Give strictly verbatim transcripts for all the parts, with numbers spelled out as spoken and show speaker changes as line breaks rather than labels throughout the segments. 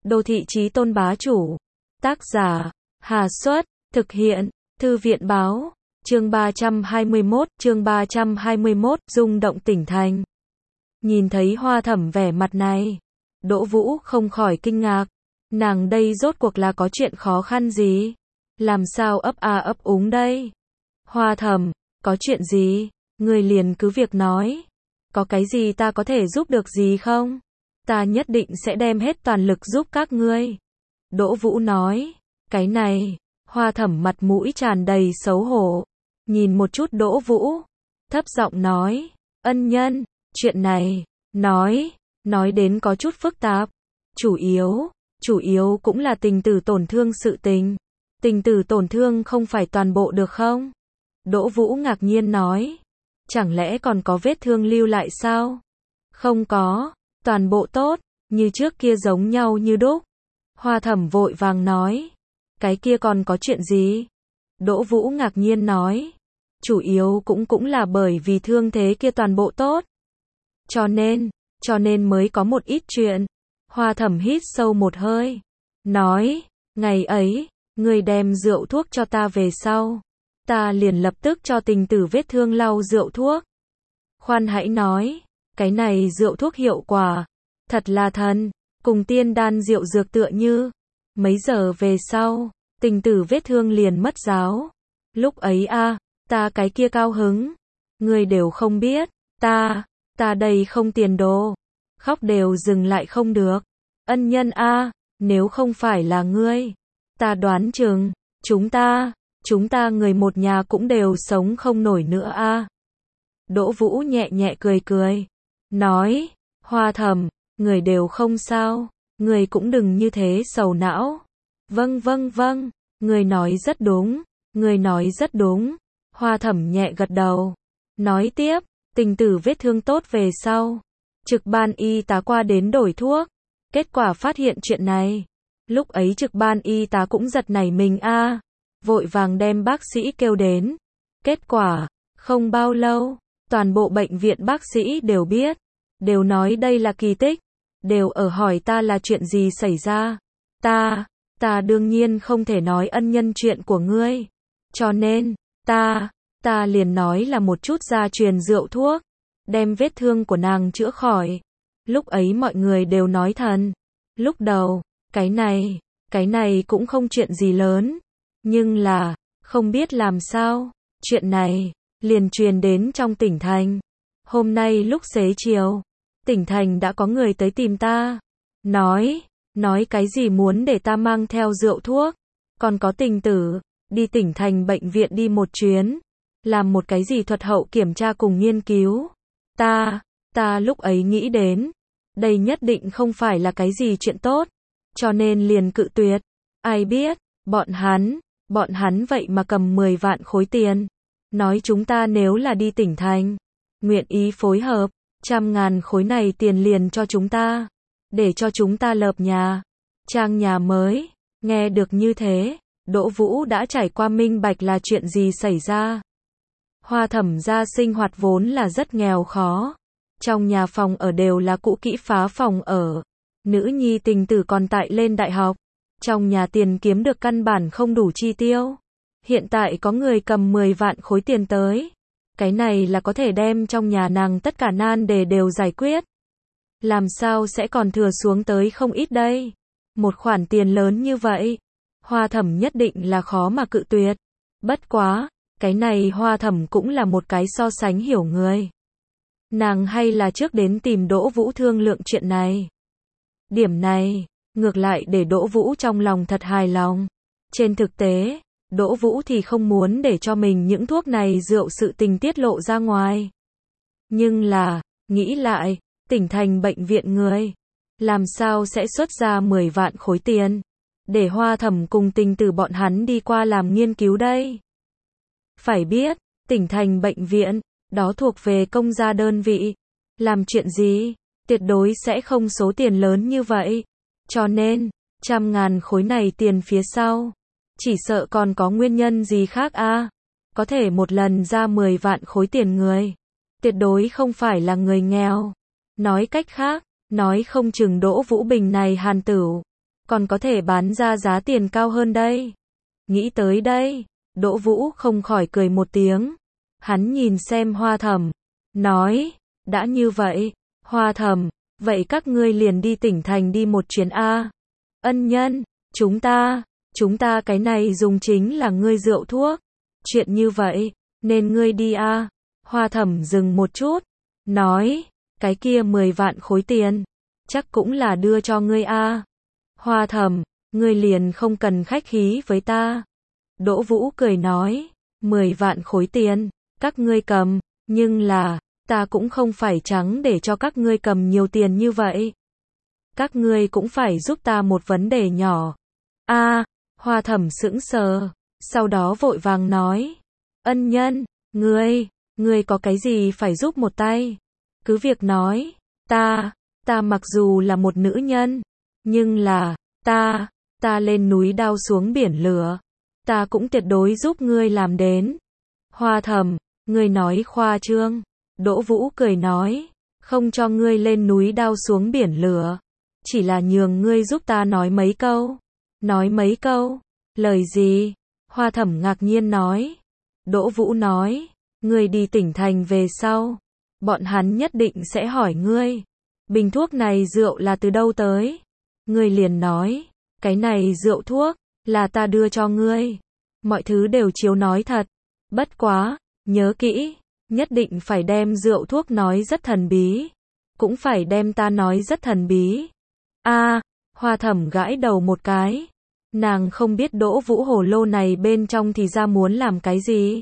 Đô thị chí tôn bá chủ. Tác giả, Hà Xuất, thực hiện, Thư viện báo, chương ba trăm hai mươi mốt, chương ba trăm hai mươi mốt, rung động tỉnh thành. Nhìn thấy Hoa Thẩm vẻ mặt này, Đỗ Vũ không khỏi kinh ngạc, nàng đây rốt cuộc là có chuyện khó khăn gì? Làm sao ấp a ấp úng đây? Hoa Thẩm, có chuyện gì? Người liền cứ việc nói. Có cái gì ta có thể giúp được gì không? Ta nhất định sẽ đem hết toàn lực giúp các ngươi. Đỗ Vũ nói, cái này, Hoa Thẩm mặt mũi tràn đầy xấu hổ, nhìn một chút Đỗ Vũ, thấp giọng nói, ân nhân, chuyện này, nói, nói đến có chút phức tạp, chủ yếu, chủ yếu cũng là tình tử tổn thương sự tình, tình tử tổn thương không phải toàn bộ được không? Đỗ Vũ ngạc nhiên nói, chẳng lẽ còn có vết thương lưu lại sao? Không có, toàn bộ tốt, như trước kia giống nhau như đúc. Hoa Thẩm vội vàng nói, cái kia còn có chuyện gì? Đỗ Vũ ngạc nhiên nói, chủ yếu cũng cũng là bởi vì thương thế kia toàn bộ tốt. Cho nên, cho nên mới có một ít chuyện. Hoa Thẩm hít sâu một hơi, nói, ngày ấy, người đem rượu thuốc cho ta về sau, ta liền lập tức cho tình tử vết thương lau rượu thuốc. Khoan hãy nói, cái này rượu thuốc hiệu quả, thật là thần, cùng tiên đan rượu dược tựa như. Mấy giờ về sau, tình tử vết thương liền mất giáo. Lúc ấy a, ta cái kia cao hứng, người đều không biết, ta, ta đây không tiền đồ, khóc đều dừng lại không được. Ân nhân a, nếu không phải là ngươi, ta đoán chừng, chúng ta, chúng ta người một nhà cũng đều sống không nổi nữa a. Đỗ Vũ nhẹ nhẹ cười cười, nói, Hoa Thẩm, người đều không sao, người cũng đừng như thế sầu não. Vâng vâng vâng, người nói rất đúng, người nói rất đúng. Hoa Thẩm nhẹ gật đầu, nói tiếp, tình tử vết thương tốt về sau, trực ban y tá qua đến đổi thuốc, kết quả phát hiện chuyện này. Lúc ấy trực ban y tá cũng giật nảy mình a, vội vàng đem bác sĩ kêu đến. Kết quả, không bao lâu, toàn bộ bệnh viện bác sĩ đều biết, đều nói đây là kỳ tích, đều ở hỏi ta là chuyện gì xảy ra. Ta, ta đương nhiên không thể nói ân nhân chuyện của ngươi, cho nên, ta, ta liền nói là một chút gia truyền rượu thuốc, đem vết thương của nàng chữa khỏi. Lúc ấy mọi người đều nói thần. Lúc đầu, cái này, cái này cũng không chuyện gì lớn, nhưng là, không biết làm sao, chuyện này, liền truyền đến trong tỉnh thành. Hôm nay lúc xế chiều, tỉnh thành đã có người tới tìm ta, nói, nói cái gì muốn để ta mang theo rượu thuốc, còn có tình tử, đi tỉnh thành bệnh viện đi một chuyến, làm một cái gì thuật hậu kiểm tra cùng nghiên cứu. Ta, ta lúc ấy nghĩ đến, đây nhất định không phải là cái gì chuyện tốt, cho nên liền cự tuyệt. Ai biết, bọn hắn, bọn hắn vậy mà cầm mười vạn khối tiền, nói chúng ta nếu là đi tỉnh thành, nguyện ý phối hợp, trăm ngàn khối này tiền liền cho chúng ta, để cho chúng ta lợp nhà, trang nhà mới. Nghe được như thế, Đỗ Vũ đã trải qua minh bạch là chuyện gì xảy ra. Hoa Thẩm gia sinh hoạt vốn là rất nghèo khó, trong nhà phòng ở đều là cũ kỹ phá phòng ở, nữ nhi tình tử còn tại lên đại học, trong nhà tiền kiếm được căn bản không đủ chi tiêu. Hiện tại có người cầm mười vạn khối tiền tới, cái này là có thể đem trong nhà nàng tất cả nan đề đều giải quyết. Làm sao sẽ còn thừa xuống tới không ít đây? Một khoản tiền lớn như vậy, Hoa Thẩm nhất định là khó mà cự tuyệt. Bất quá, cái này Hoa Thẩm cũng là một cái so sánh hiểu người. Nàng hay là trước đến tìm Đỗ Vũ thương lượng chuyện này. Điểm này, ngược lại để Đỗ Vũ trong lòng thật hài lòng. Trên thực tế, Đỗ Vũ thì không muốn để cho mình những thuốc này rượu sự tình tiết lộ ra ngoài. Nhưng là, nghĩ lại, tỉnh thành bệnh viện người, làm sao sẽ xuất ra mười vạn khối tiền, để Hoa Thẩm cùng tình tử bọn hắn đi qua làm nghiên cứu đây. Phải biết, tỉnh thành bệnh viện, đó thuộc về công gia đơn vị, làm chuyện gì, tuyệt đối sẽ không số tiền lớn như vậy. Cho nên, trăm ngàn khối này tiền phía sau, chỉ sợ còn có nguyên nhân gì khác a. Có thể một lần ra mười vạn khối tiền người, tuyệt đối không phải là người nghèo. Nói cách khác, nói không chừng Đỗ Vũ Bình này hàn tửu, còn có thể bán ra giá tiền cao hơn đây. Nghĩ tới đây, Đỗ Vũ không khỏi cười một tiếng. Hắn nhìn xem Hoa Thẩm, nói, đã như vậy, Hoa Thẩm, vậy các ngươi liền đi tỉnh thành đi một chuyến a. Ân nhân, chúng ta, chúng ta cái này dùng chính là ngươi rượu thuốc. Chuyện như vậy, nên ngươi đi a. Hoa Thẩm dừng một chút, nói, cái kia mười vạn khối tiền, chắc cũng là đưa cho ngươi a. Hoa Thẩm, ngươi liền không cần khách khí với ta. Đỗ Vũ cười nói, mười vạn khối tiền, các ngươi cầm, nhưng là, ta cũng không phải trắng để cho các ngươi cầm nhiều tiền như vậy. Các ngươi cũng phải giúp ta một vấn đề nhỏ. A, Hoa Thẩm sững sờ, sau đó vội vàng nói, ân nhân, ngươi, ngươi có cái gì phải giúp một tay? Cứ việc nói, ta, ta mặc dù là một nữ nhân, nhưng là, ta, ta lên núi đao xuống biển lửa, ta cũng tuyệt đối giúp ngươi làm đến. Hoa Thẩm, ngươi nói khoa trương. Đỗ Vũ cười nói, không cho ngươi lên núi đao xuống biển lửa, chỉ là nhường ngươi giúp ta nói mấy câu. Nói mấy câu? Lời gì? Hoa Thẩm ngạc nhiên nói. Đỗ Vũ nói, ngươi đi tỉnh thành về sau, bọn hắn nhất định sẽ hỏi ngươi, bình thuốc này rượu là từ đâu tới? Ngươi liền nói, cái này rượu thuốc, là ta đưa cho ngươi. Mọi thứ đều chiếu nói thật. Bất quá, nhớ kỹ, nhất định phải đem rượu thuốc nói rất thần bí. Cũng phải đem ta nói rất thần bí. A, Hoa Thẩm gãi đầu một cái. Nàng không biết Đỗ Vũ hồ lô này bên trong thì ra muốn làm cái gì.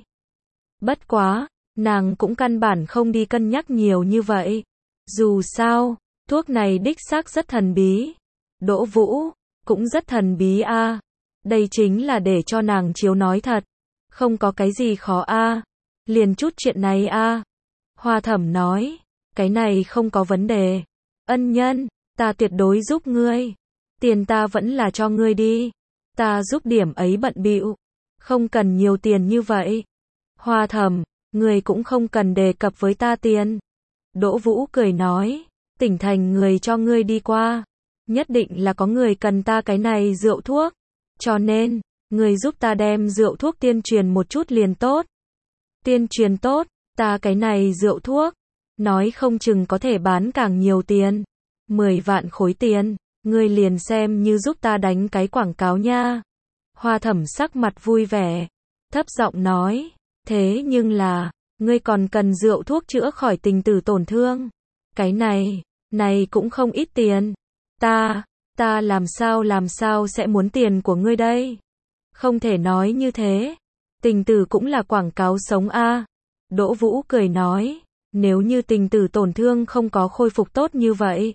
Bất quá, nàng cũng căn bản không đi cân nhắc nhiều như vậy. Dù sao, thuốc này đích xác rất thần bí. Đỗ Vũ, cũng rất thần bí a. Đây chính là để cho nàng chiếu nói thật. Không có cái gì khó a. Liền chút chuyện này a. Hoa Thẩm nói, cái này không có vấn đề. Ân nhân, ta tuyệt đối giúp ngươi. Tiền ta vẫn là cho ngươi đi. Ta giúp điểm ấy bận bịu. Không cần nhiều tiền như vậy. Hoa Thẩm, ngươi cũng không cần đề cập với ta tiền. Đỗ Vũ cười nói, tỉnh thành người cho ngươi đi qua. Nhất định là có người cần ta cái này rượu thuốc. Cho nên, người giúp ta đem rượu thuốc tiên truyền một chút liền tốt. Tiên truyền tốt, ta cái này rượu thuốc, nói không chừng có thể bán càng nhiều tiền. mười vạn khối tiền, ngươi liền xem như giúp ta đánh cái quảng cáo nha. Hoa Thẩm sắc mặt vui vẻ, thấp giọng nói, thế nhưng là, ngươi còn cần rượu thuốc chữa khỏi tình tử tổn thương. Cái này, này cũng không ít tiền. Ta, ta làm sao làm sao sẽ muốn tiền của ngươi đây? Không thể nói như thế. Tình tử cũng là quảng cáo sống a. Đỗ Vũ cười nói, nếu như tình tử tổn thương không có khôi phục tốt như vậy,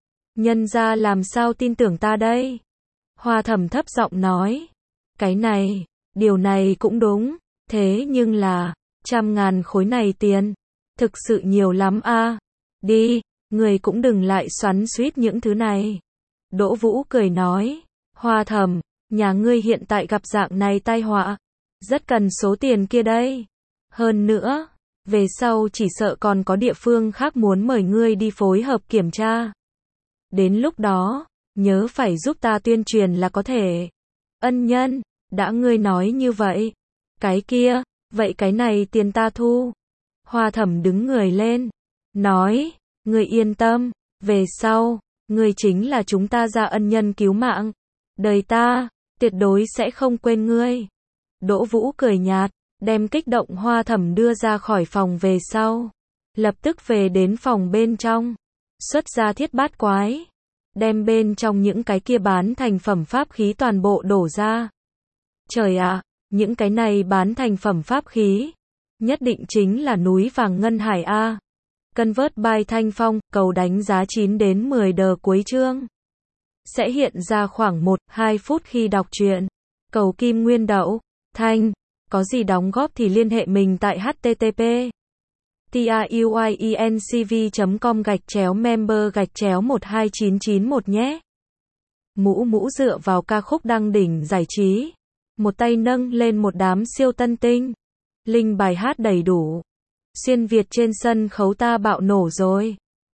nhân gia làm sao tin tưởng ta đây? Hoa Thẩm thấp giọng nói, cái này, điều này cũng đúng, thế nhưng là, trăm ngàn khối này tiền, thực sự nhiều lắm a. Đi, người cũng đừng lại xoắn xuýt những thứ này. Đỗ Vũ cười nói, Hoa Thẩm, nhà ngươi hiện tại gặp dạng này tai họa, rất cần số tiền kia đây. Hơn nữa, về sau chỉ sợ còn có địa phương khác muốn mời ngươi đi phối hợp kiểm tra. Đến lúc đó, nhớ phải giúp ta tuyên truyền là có thể. Ân nhân, đã ngươi nói như vậy. Cái kia, vậy cái này tiền ta thu. Hoa Thẩm đứng người lên, nói, ngươi yên tâm, về sau, ngươi chính là chúng ta gia ân nhân cứu mạng. Đời ta, tuyệt đối sẽ không quên ngươi. Đỗ Vũ cười nhạt, đem kích động Hoa Thẩm đưa ra khỏi phòng về sau. Lập tức về đến phòng bên trong, xuất ra thiết bát quái, đem bên trong những cái kia bán thành phẩm pháp khí toàn bộ đổ ra. Trời ạ, những cái này bán thành phẩm pháp khí, nhất định chính là núi vàng ngân hải a. Convert by Thanh Phong, cầu đánh giá chín đến mười đờ cuối chương. Sẽ hiện ra khoảng một đến hai phút khi đọc truyện. Cầu kim nguyên đậu, thanh, có gì đóng góp thì liên hệ mình tại http truyencv chấm com gạch chéo member gạch chéo một hai chín chín một nhé. Mũ mũ dựa vào ca khúc đăng đỉnh giải trí. Một tay nâng lên một đám siêu tân tinh. Linh bài hát đầy đủ. Xuyên Việt trên sân khấu ta bạo nổ rồi.